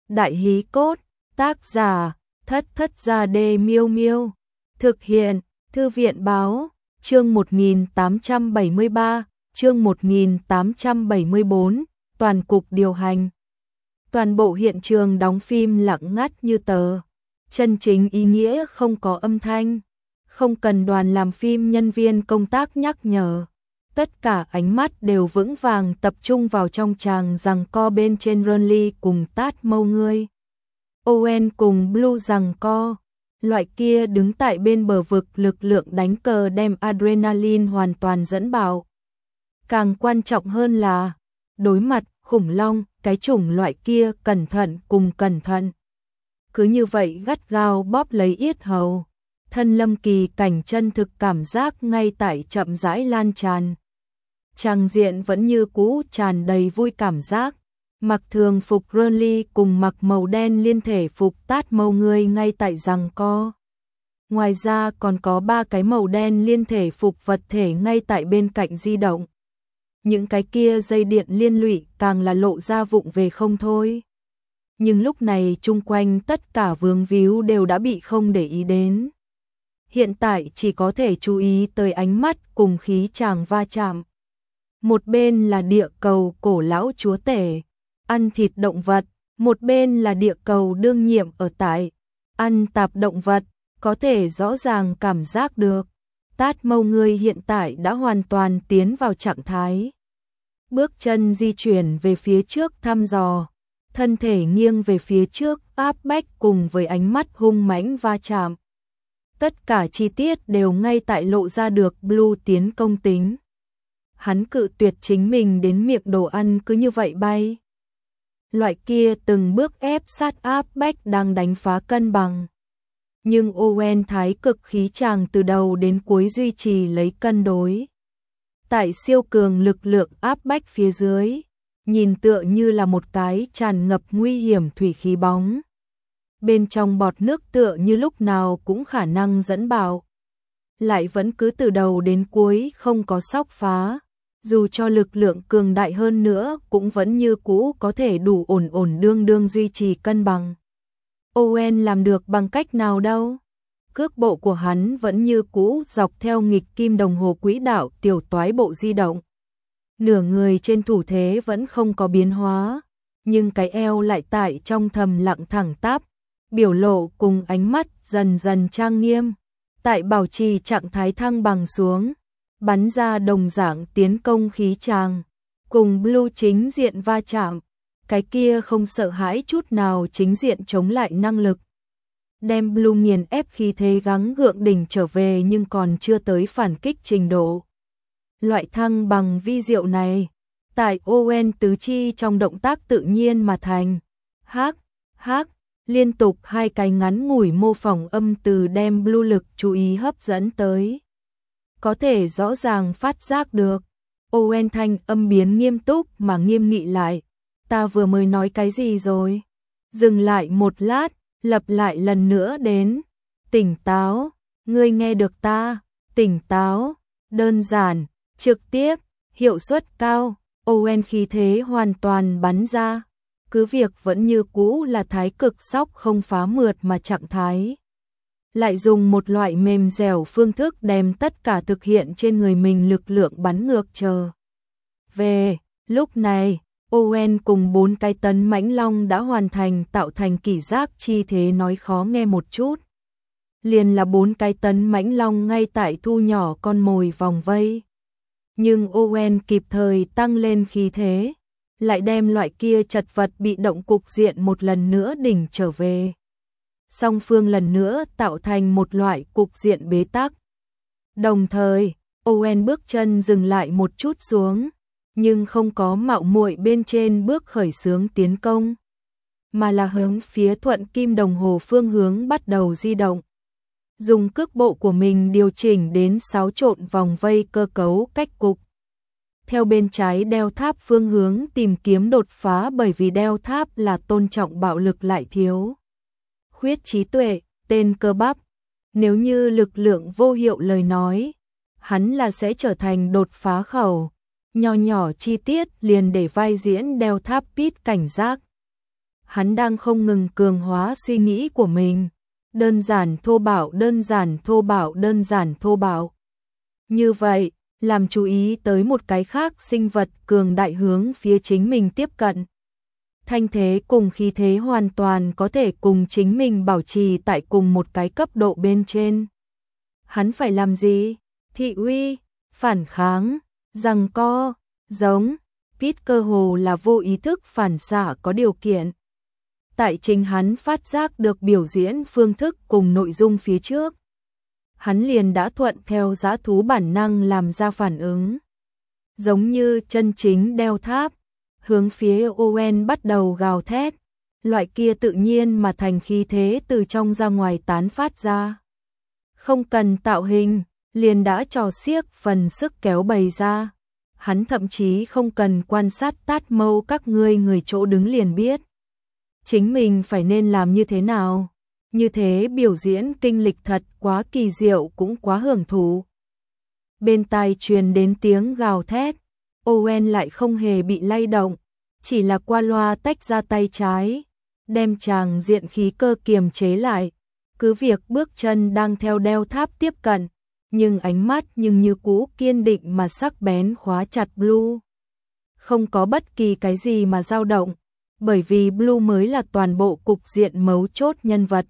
Đại hí cốt, tác giả, Thất Thất Gia Đê Miêu Miêu. Thực hiện, Thư viện báo, chương 1873, chương 1874, toàn cục điều hành. Toàn bộ hiện trường đóng phim lặng ngắt như tờ. Chân chính ý nghĩa không có âm thanh. Không cần đoàn làm phim nhân viên công tác nhắc nhở. Tất cả ánh mắt đều vững vàng tập trung vào trong tràng giằng co bên trên Ronly cùng Tát Mâu Ngươi. Owen cùng Blue giằng co. Loại kia đứng tại bên bờ vực lực lượng đánh cờ đem adrenaline hoàn toàn dẫn bạo. Càng quan trọng hơn là đối mặt khủng long, cái chủng loại kia cẩn thận cùng cẩn thận. Cứ như vậy gắt gao bóp lấy yết hầu. Thân Lâm Kỳ cảnh chân thực cảm giác ngay tại chậm rãi lan tràn. Tràng diện vẫn như cũ tràn đầy vui cảm giác. Mặc thường phục Ronly cùng mặc màu đen liên thể phục Tát Mâu Ngươi ngay tại giằng co. Ngoài ra còn có 3 cái màu đen liên thể phục vật thể ngay tại bên cạnh di động. Những cái kia dây điện liên lụy càng là lộ ra vụng về không thôi. Nhưng lúc này chung quanh tất cả vướng víu đều đã bị không để ý đến. Hiện tại chỉ có thể chú ý tới ánh mắt cùng khí chàng va chạm. Một bên là địa cầu cổ lão chúa tể, ăn thịt động vật, một bên là địa cầu đương nhiệm ở tại, ăn tạp động vật, có thể rõ ràng cảm giác được. Tát Mâu Ngươi hiện tại đã hoàn toàn tiến vào trạng thái. Bước chân di chuyển về phía trước thăm dò, thân thể nghiêng về phía trước áp bách cùng với ánh mắt hung mãnh va chạm. Tất cả chi tiết đều ngay tại lộ ra được Blue tiến công tính. Hắn cự tuyệt chính mình đến miệng đồ ăn cứ như vậy bay. Loại kia từng bước ép sát áp bách đang đánh phá cân bằng. Nhưng Owen thái cực khí chàng từ đầu đến cuối duy trì lấy cân đối. Tại siêu cường lực lượng áp bách phía dưới, nhìn tựa như là một cái tràn ngập nguy hiểm thủy khí bóng. Bên trong bọt nước tựa như lúc nào cũng khả năng dẫn bạo. Lại vẫn cứ từ đầu đến cuối không có xóc phá. Dù cho lực lượng cường đại hơn nữa cũng vẫn như cũ có thể đủ ổn đương duy trì cân bằng. Owen làm được bằng cách nào đâu? Cước bộ của hắn vẫn như cũ dọc theo nghịch kim đồng hồ quỹ đạo tiểu toái bộ di động. Nửa người trên thủ thế vẫn không có biến hóa, nhưng cái eo lại tại trong thầm lặng thẳng tắp, biểu lộ cùng ánh mắt dần dần trang nghiêm, tại bảo trì trạng thái thăng bằng xuống, bắn ra đồng dạng tiến công khí tràng, cùng Blue chính diện va chạm, cái kia không sợ hãi chút nào chính diện chống lại năng lực. Đem Blue nghiền ép khí thế gắng gượng đỉnh trở về nhưng còn chưa tới phản kích trình độ. Loại thăng bằng vi diệu này, tại Owen tứ chi trong động tác tự nhiên mà thành. Hắc, liên tục 2 cái ngắn ngủi mô phỏng âm từ đem Blue lực chú ý hấp dẫn tới. Có thể rõ ràng phát giác được. Owen thanh âm biến nghiêm túc mà nghiêm nghị lại. Ta vừa mới nói cái gì rồi? Dừng lại một lát, lặp lại lần nữa đến. Tỉnh táo, ngươi nghe được ta? Tỉnh táo, đơn giản, trực tiếp, hiệu suất cao. Owen khí thế hoàn toàn bắn ra. Cứ việc vẫn như cũ là thái cực sóc không phá mượt mà trạng thái. Lại dùng một loại mềm dẻo phương thức đem tất cả thực hiện trên người mình lực lượng bắn ngược trở về. Lúc này, Owen cùng 4 cái tấn mãnh long đã hoàn thành tạo thành kỷ giác chi thế nói khó nghe một chút. Liền là 4 cái tấn mãnh long ngay tại thu nhỏ con mồi vòng vây. Nhưng Owen kịp thời tăng lên khí thế, lại đem loại kia chật vật bị động cục diện một lần nữa đỉnh trở về. Song phương lần nữa tạo thành một loại cục diện bế tắc. Đồng thời, Owen bước chân dừng lại một chút xuống, nhưng không có mạo muội bên trên bước khởi xướng tiến công, mà là hướng phía thuận kim đồng hồ phương hướng bắt đầu di động. Dùng cước bộ của mình điều chỉnh đến xáo trộn vòng vây cơ cấu cách cục. Theo bên trái đeo tháp phương hướng tìm kiếm đột phá bởi vì đeo tháp là tôn trọng bạo lực lại thiếu khuyết trí tuệ, tên cơ bắp. Nếu như lực lượng vô hiệu lời nói, hắn là sẽ trở thành đột phá khẩu. Nho nhỏ chi tiết liền để vai diễn đeo tháp Pít cảnh giác. Hắn đang không ngừng cường hóa suy nghĩ của mình. Đơn giản thô bạo, đơn giản thô bạo, đơn giản thô bạo. Như vậy, làm chú ý tới một cái khác sinh vật cường đại hướng phía chính mình tiếp cận. Thanh thế cùng khí thế hoàn toàn có thể cùng chính mình bảo trì tại cùng một cái cấp độ bên trên. Hắn phải làm gì? Thị uy, phản kháng, giằng co, giống. Pete cơ hồ là vô ý thức phản xạ có điều kiện. Tại chính hắn phát giác được biểu diễn phương thức cùng nội dung phía trước. Hắn liền đã thuận theo dã thú bản năng làm ra phản ứng. Giống như chân chính đeo tháp, hướng phía Owen bắt đầu gào thét. Loại kia tự nhiên mà thành khí thế từ trong ra ngoài tán phát ra. Không cần tạo hình, liền đã trò xiếc phần sức kéo bày ra. Hắn thậm chí không cần quan sát tát mâu các ngươi người chỗ đứng liền biết. Chính mình phải nên làm như thế nào. Như thế biểu diễn kinh lịch thật quá kỳ diệu cũng quá hưởng thụ. Bên tai truyền đến tiếng gào thét. Owen lại không hề bị lay động. Chỉ là qua loa tách ra tay trái. Đem chàng diện khí cơ kiềm chế lại. Cứ việc bước chân đang theo đeo tháp tiếp cận. Nhưng ánh mắt nhưng như cũ kiên định mà sắc bén khóa chặt Blue. Không có bất kỳ cái gì mà dao động. Bởi vì Blue mới là toàn bộ cục diện mấu chốt nhân vật.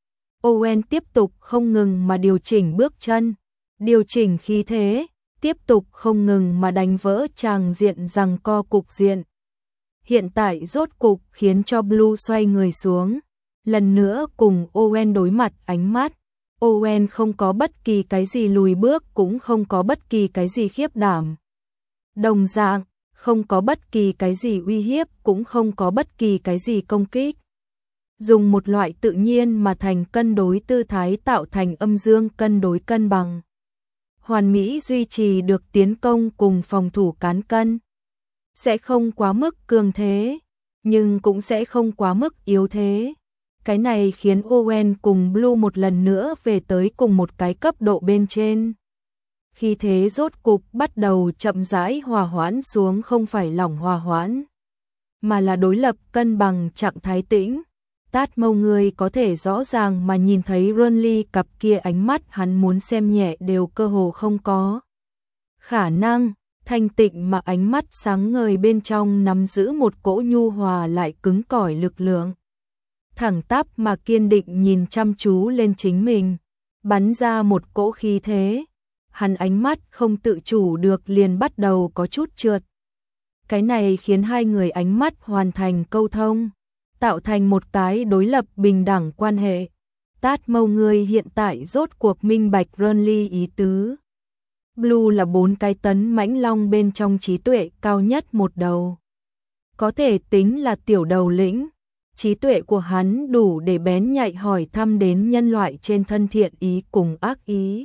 Owen tiếp tục không ngừng mà điều chỉnh bước chân, điều chỉnh khí thế, tiếp tục không ngừng mà đánh vỡ tràng diện giằng co cục diện. Hiện tại rốt cục khiến cho Blue xoay người xuống, lần nữa cùng Owen đối mặt ánh mắt. Owen không có bất kỳ cái gì lùi bước cũng không có bất kỳ cái gì khiếp đảm. Đồng dạng, không có bất kỳ cái gì uy hiếp cũng không có bất kỳ cái gì công kích. Dùng một loại tự nhiên mà thành cân đối tư thái tạo thành âm dương cân đối cân bằng. Hoàn mỹ duy trì được tiến công cùng phòng thủ cán cân. Sẽ không quá mức cường thế, nhưng cũng sẽ không quá mức yếu thế. Cái này khiến Owen cùng Blue một lần nữa về tới cùng một cái cấp độ bên trên. Khi thế rốt cục bắt đầu chậm rãi hòa hoãn xuống, không phải lỏng hòa hoãn, mà là đối lập cân bằng trạng thái tĩnh. Tát mâu người có thể rõ ràng mà nhìn thấy Renly cặp kia ánh mắt hắn muốn xem nhẹ đều cơ hồ không có. Khả năng, thanh tịnh mà ánh mắt sáng ngời bên trong nắm giữ một cỗ nhu hòa lại cứng cỏi lực lượng. Thẳng tắp mà kiên định nhìn chăm chú lên chính mình, bắn ra một cỗ khí thế. Hắn ánh mắt không tự chủ được liền bắt đầu có chút trượt. Cái này khiến hai người ánh mắt hoàn thành câu thông, tạo thành một cái đối lập bình đẳng quan hệ. Tát mâu người hiện tại rốt cuộc minh bạch Renly ý tứ. Blue là 4 cái tấn mãnh long bên trong trí tuệ cao nhất một đầu. Có thể tính là tiểu đầu lĩnh. Trí tuệ của hắn đủ để bén nhạy hỏi thăm đến nhân loại trên thân thiện ý cùng ác ý.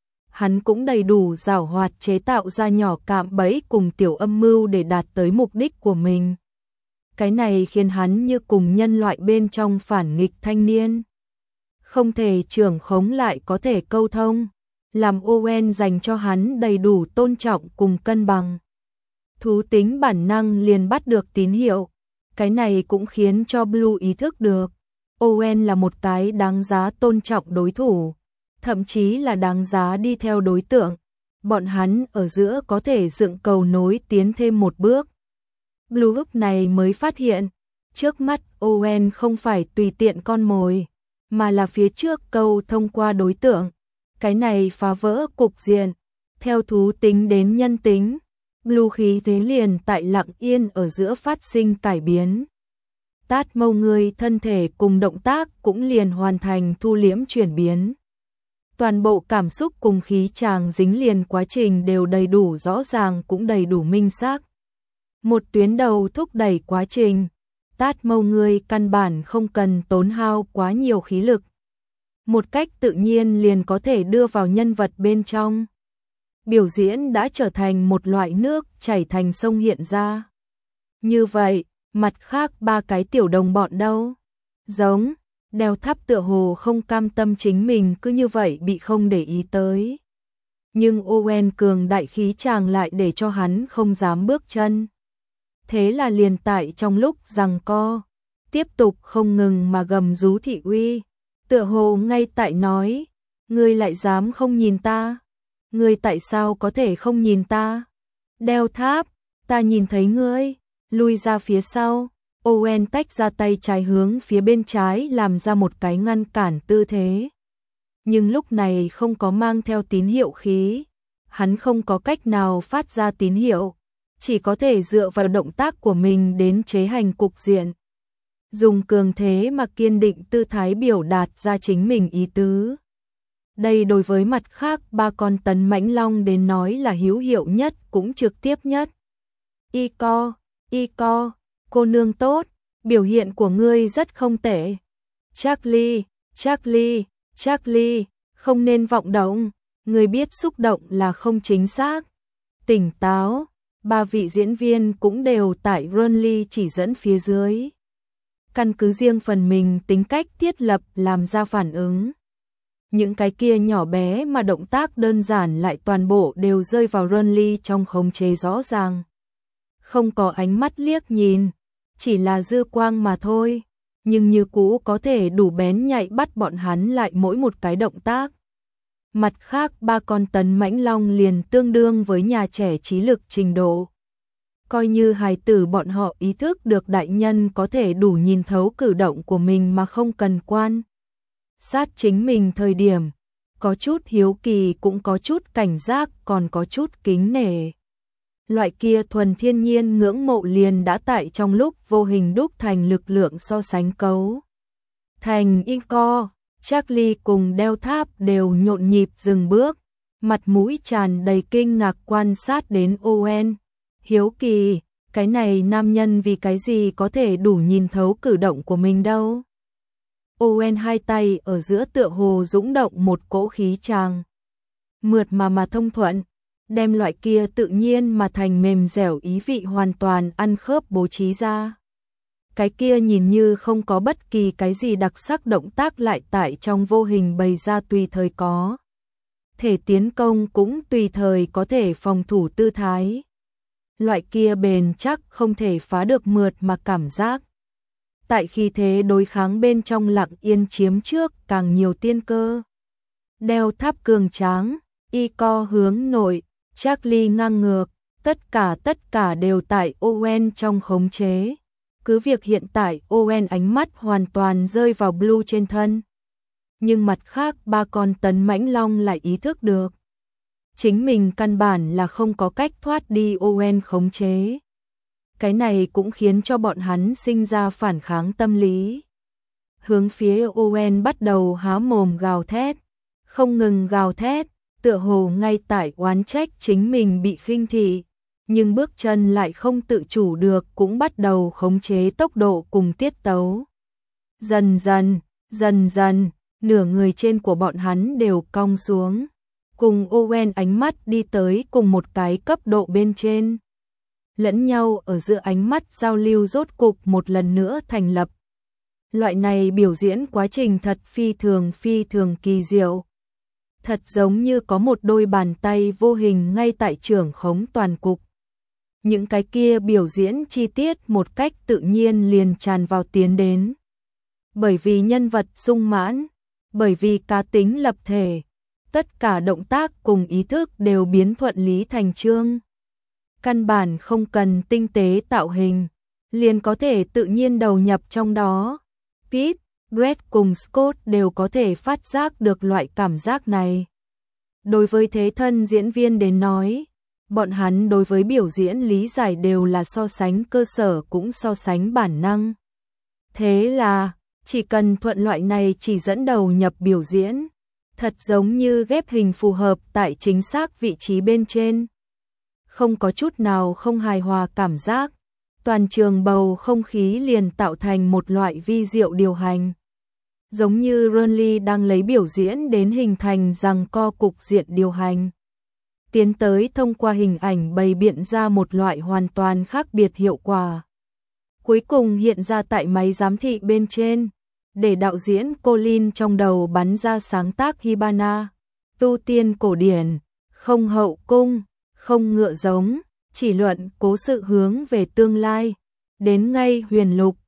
Hắn cũng đầy đủ giảo hoạt chế tạo ra nhỏ cạm bẫy cùng tiểu âm mưu để đạt tới mục đích của mình. Cái này khiến hắn như cùng nhân loại bên trong phản nghịch thanh niên. Không thể trưởng khống lại có thể câu thông, làm Owen dành cho hắn đầy đủ tôn trọng cùng cân bằng. Thú tính bản năng liền bắt được tín hiệu. Cái này cũng khiến cho Blue ý thức được. Owen là một cái đáng giá tôn trọng đối thủ. Thậm chí là đáng giá đi theo đối tượng. Bọn hắn ở giữa có thể dựng cầu nối tiến thêm một bước. Blue lúc này mới phát hiện, trước mắt Owen không phải tùy tiện con mồi, mà là phía trước câu thông qua đối tượng. Cái này phá vỡ cục diện, theo thú tính đến nhân tính. Blue khí thế liền tại lặng yên ở giữa phát sinh cải biến. Tát mâu người thân thể cùng động tác cũng liền hoàn thành thu liễm chuyển biến. Toàn bộ cảm xúc cùng khí chàng dính liền quá trình đều đầy đủ rõ ràng cũng đầy đủ minh xác. Một tuyến đầu thúc đẩy quá trình. Tát mâu người căn bản không cần tốn hao quá nhiều khí lực. Một cách tự nhiên liền có thể đưa vào nhân vật bên trong. Biểu diễn đã trở thành một loại nước chảy thành sông hiện ra. Như vậy, mặt khác 3 cái tiểu đồng bọn đâu? Giống, đeo tháp tựa hồ không cam tâm chính mình cứ như vậy bị không để ý tới. Nhưng Owen cường đại khí chàng lại để cho hắn không dám bước chân. Thế là liền tại trong lúc giằng co, tiếp tục không ngừng mà gầm rú thị uy, tựa hồ ngay tại nói, ngươi lại dám không nhìn ta? Ngươi tại sao có thể không nhìn ta? Đeo tháp, ta nhìn thấy ngươi, lui ra phía sau. Owen tách ra tay trái hướng phía bên trái làm ra một cái ngăn cản tư thế. Nhưng lúc này không có mang theo tín hiệu khí, hắn không có cách nào phát ra tín hiệu, chỉ có thể dựa vào động tác của mình đến chế hành cục diện. Dùng cường thế mà kiên định tư thái biểu đạt ra chính mình ý tứ. Đây đối với mặt khác ba con tấn mãnh long đến nói là hữu hiệu nhất cũng trực tiếp nhất. Ico, cô nương tốt, biểu hiện của ngươi rất không tệ. Charlie, không nên vọng động, ngươi biết xúc động là không chính xác. Tỉnh táo, ba vị diễn viên cũng đều tại Ronly chỉ dẫn phía dưới. Căn cứ riêng phần mình tính cách thiết lập làm ra phản ứng. Những cái kia nhỏ bé mà động tác đơn giản lại toàn bộ đều rơi vào Ronly trong khống chế rõ ràng. Không có ánh mắt liếc nhìn, chỉ là dư quang mà thôi, nhưng như cũ có thể đủ bén nhạy bắt bọn hắn lại mỗi một cái động tác. Mặt khác ba con tấn mãnh long liền tương đương với nhà trẻ trí lực trình độ. Coi như hài tử bọn họ ý thức được đại nhân có thể đủ nhìn thấu cử động của mình mà không cần quan sát chính mình thời điểm, có chút hiếu kỳ cũng có chút cảnh giác còn có chút kính nể. Loại kia thuần thiên nhiên ngưỡng mộ liền đã tại trong lúc vô hình đúc thành lực lượng so sánh cấu. Thành Ico, Charlie cùng đeo tháp đều nhộn nhịp dừng bước, mặt mũi tràn đầy kinh ngạc quan sát đến Owen. Hiếu kỳ, cái này nam nhân vì cái gì có thể đủ nhìn thấu cử động của mình đâu. Owen hai tay ở giữa tựa hồ dũng động một cỗ khí tràng. Mượt mà thông thuận, đem loại kia tự nhiên mà thành mềm dẻo ý vị hoàn toàn ăn khớp bố trí ra. Cái kia nhìn như không có bất kỳ cái gì đặc sắc động tác lại tại trong vô hình bày ra tùy thời có thể tiến công cũng tùy thời có thể phòng thủ tư thái. Loại kia bền chắc không thể phá được mượt mà cảm giác. Tại khi thế đối kháng bên trong lặng yên chiếm trước càng nhiều tiên cơ. Đeo tháp cường tráng, Ico hướng nội, Charlie ngang ngược, tất cả đều tại Owen trong khống chế. Cứ việc hiện tại Owen ánh mắt hoàn toàn rơi vào Blue trên thân. Nhưng mặt khác ba con tấn mãnh long lại ý thức được. Chính mình căn bản là không có cách thoát đi Owen khống chế. Cái này cũng khiến cho bọn hắn sinh ra phản kháng tâm lý. Hướng phía Owen bắt đầu há mồm gào thét, không ngừng gào thét, tựa hồ ngay tại oán trách chính mình bị khinh thị, nhưng bước chân lại không tự chủ được cũng bắt đầu khống chế tốc độ cùng tiết tấu. Dần dần, nửa người trên của bọn hắn đều cong xuống, cùng Owen ánh mắt đi tới cùng một cái cấp độ bên trên. Lẫn nhau ở giữa ánh mắt giao lưu rốt cục một lần nữa thành lập. Loại này biểu diễn quá trình thật phi thường kỳ diệu. Thật giống như có một đôi bàn tay vô hình ngay tại trưởng khống toàn cục. Những cái kia biểu diễn chi tiết một cách tự nhiên liền tràn vào tiến đến. Bởi vì nhân vật sung mãn, bởi vì cá tính lập thể, tất cả động tác cùng ý thức đều biến thuận lý thành chương. Căn bản không cần tinh tế tạo hình, liền có thể tự nhiên đầu nhập trong đó. Pete, Brett cùng Scott đều có thể phát giác được loại cảm giác này. Đối với thế thân diễn viên đến nói, bọn hắn đối với biểu diễn lý giải đều là so sánh cơ sở cũng so sánh bản năng. Thế là, chỉ cần thuận loại này chỉ dẫn đầu nhập biểu diễn, thật giống như ghép hình phù hợp tại chính xác vị trí bên trên. Không có chút nào không hài hòa cảm giác, toàn trường bầu không khí liền tạo thành một loại vi diệu điều hành. Giống như Ronly đang lấy biểu diễn đến hình thành giằng co cục diện điều hành. Tiến tới thông qua hình ảnh bày biện ra một loại hoàn toàn khác biệt hiệu quả. Cuối cùng hiện ra tại máy giám thị bên trên, để đạo diễn Colin trong đầu bắn ra sáng tác Hibana, tu tiên cổ điển, không hậu cung, không ngựa giống, chỉ luận cố sự hướng về tương lai, đến ngay huyền lục,